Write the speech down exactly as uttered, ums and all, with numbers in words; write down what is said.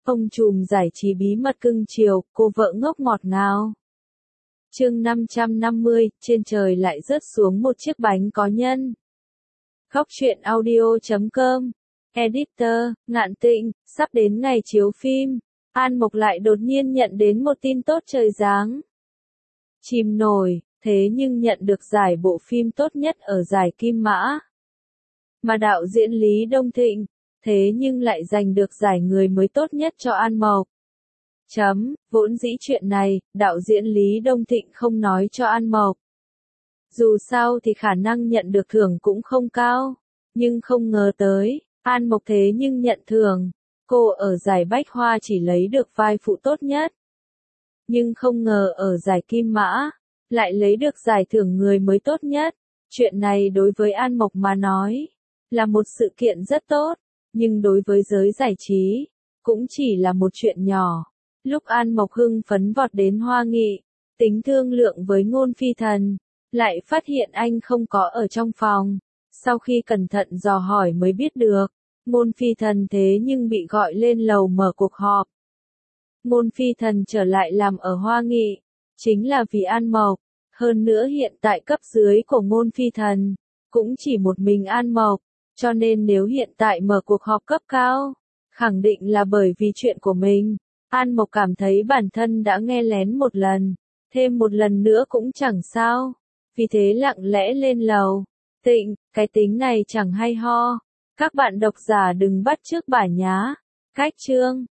Ông trùm giải trí bí mật cưng chiều, cô vợ ngốc ngọt ngào. Chương năm trăm năm mươi, trên trời lại rớt xuống một chiếc bánh có nhân. Góc truyện audio chấm com. Editor, Ngạn Tịnh, sắp đến ngày chiếu phim. An Mộc lại đột nhiên nhận đến một tin tốt trời giáng. Chìm nổi, thế nhưng nhận được giải bộ phim tốt nhất ở giải Kim Mã. Mà đạo diễn Lý Đông Thịnh, thế nhưng lại giành được giải người mới tốt nhất cho An Mộc. Chấm, vốn dĩ chuyện này, đạo diễn Lý Đông Thịnh không nói cho An Mộc. Dù sao thì khả năng nhận được thưởng cũng không cao, nhưng không ngờ tới, An Mộc thế nhưng nhận thưởng. Cô ở giải Bách Hoa chỉ lấy được vai phụ tốt nhất. Nhưng không ngờ ở giải Kim Mã, lại lấy được giải thưởng người mới tốt nhất. Chuyện này đối với An Mộc mà nói, là một sự kiện rất tốt, nhưng đối với giới giải trí, cũng chỉ là một chuyện nhỏ. Lúc An Mộc hưng phấn vọt đến Hoa Nghị, tính thương lượng với Ngôn Phi Thần, lại phát hiện anh không có ở trong phòng. Sau khi cẩn thận dò hỏi mới biết được, Ngôn Phi Thần thế nhưng bị gọi lên lầu mở cuộc họp. Ngôn Phi Thần trở lại làm ở Hoa Nghị, chính là vì An Mộc. Hơn nữa hiện tại cấp dưới của Ngôn Phi Thần, cũng chỉ một mình An Mộc, cho nên nếu hiện tại mở cuộc họp cấp cao, khẳng định là bởi vì chuyện của mình. An Mộc cảm thấy bản thân đã nghe lén một lần, thêm một lần nữa cũng chẳng sao, vì thế lặng lẽ lên lầu. Tịnh, cái tính này chẳng hay ho. Các bạn độc giả đừng bắt chước bà nhá. Cách chương